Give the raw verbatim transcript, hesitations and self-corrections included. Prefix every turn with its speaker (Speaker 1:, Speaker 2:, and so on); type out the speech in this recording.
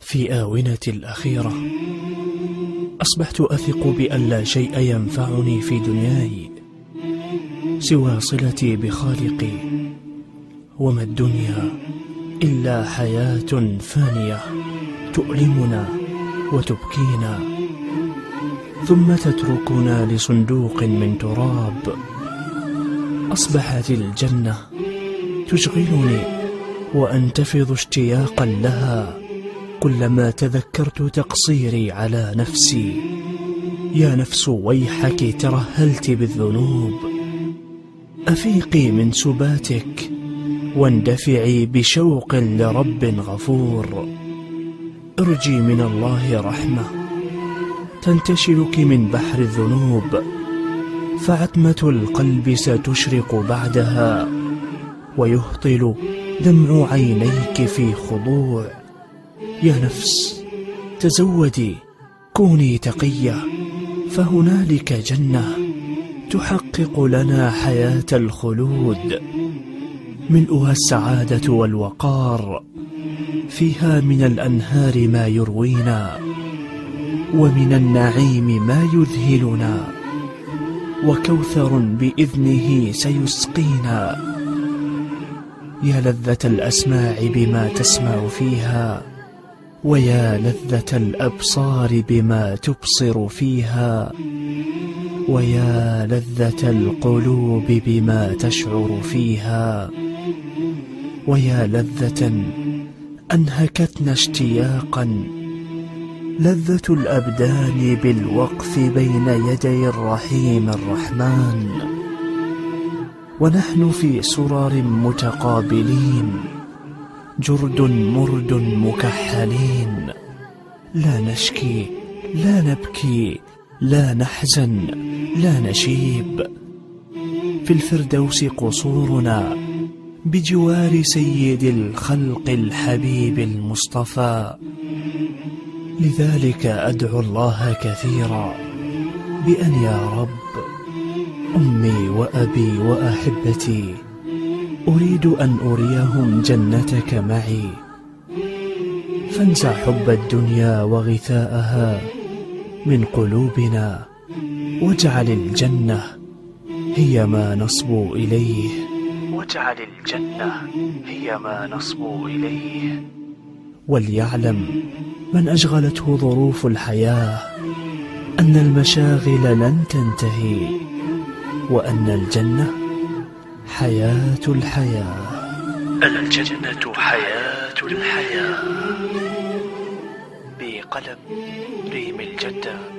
Speaker 1: في آونة الأخيرة أصبحت أثق بأن لا شيء ينفعني في دنياي سوى صلتي بخالقي، وما الدنيا إلا حياة فانية تؤلمنا وتبكينا ثم تتركنا لصندوق من تراب. أصبحت الجنة تشغلني وأنتفض اشتياقا لها كلما تذكرت تقصيري على نفسي. يا نفس ويحك ترهلت بالذنوب، أفيقي من سباتك واندفعي بشوق لرب غفور. ارجي من الله رحمة تنتشلك من بحر الذنوب، فعتمة القلب ستشرق بعدها ويهطل دمع عينيك في خضوع. يا نفس تزودي، كوني تقية، فهنالك جنة تحقق لنا حياة الخلود، ملؤها السعادة والوقار، فيها من الأنهار ما يروينا، ومن النعيم ما يذهلنا، وكوثر بإذنه سيسقينا. يا لذة الأسماع بما تسمع فيها، ويا لذة الأبصار بما تبصر فيها، ويا لذة القلوب بما تشعر فيها، ويا لذة أنهكتنا اشتياقا، لذة الأبدان بالوقف بين يدي الرحيم الرحمن، ونحن في سرر متقابلين، جرد مرد مكحلين، لا نشكي لا نبكي لا نحزن لا نشيب. في الفردوس قصورنا بجوار سيد الخلق الحبيب المصطفى. لذلك أدعو الله كثيرا بأن يا رب أمي وأبي وأحبتي أريد أن أريهم جنتك معي، فانزع حب الدنيا وغثاءها من قلوبنا، واجعل الجنة هي ما نصبو إليه، واجعل الجنة هي ما نصبو إليه. وليعلم من أشغلته ظروف الحياة أن المشاغل لن تنتهي، وأن الجنة حياة الحياة. الجنة حياة الحياة. بقلم ريم الجدة.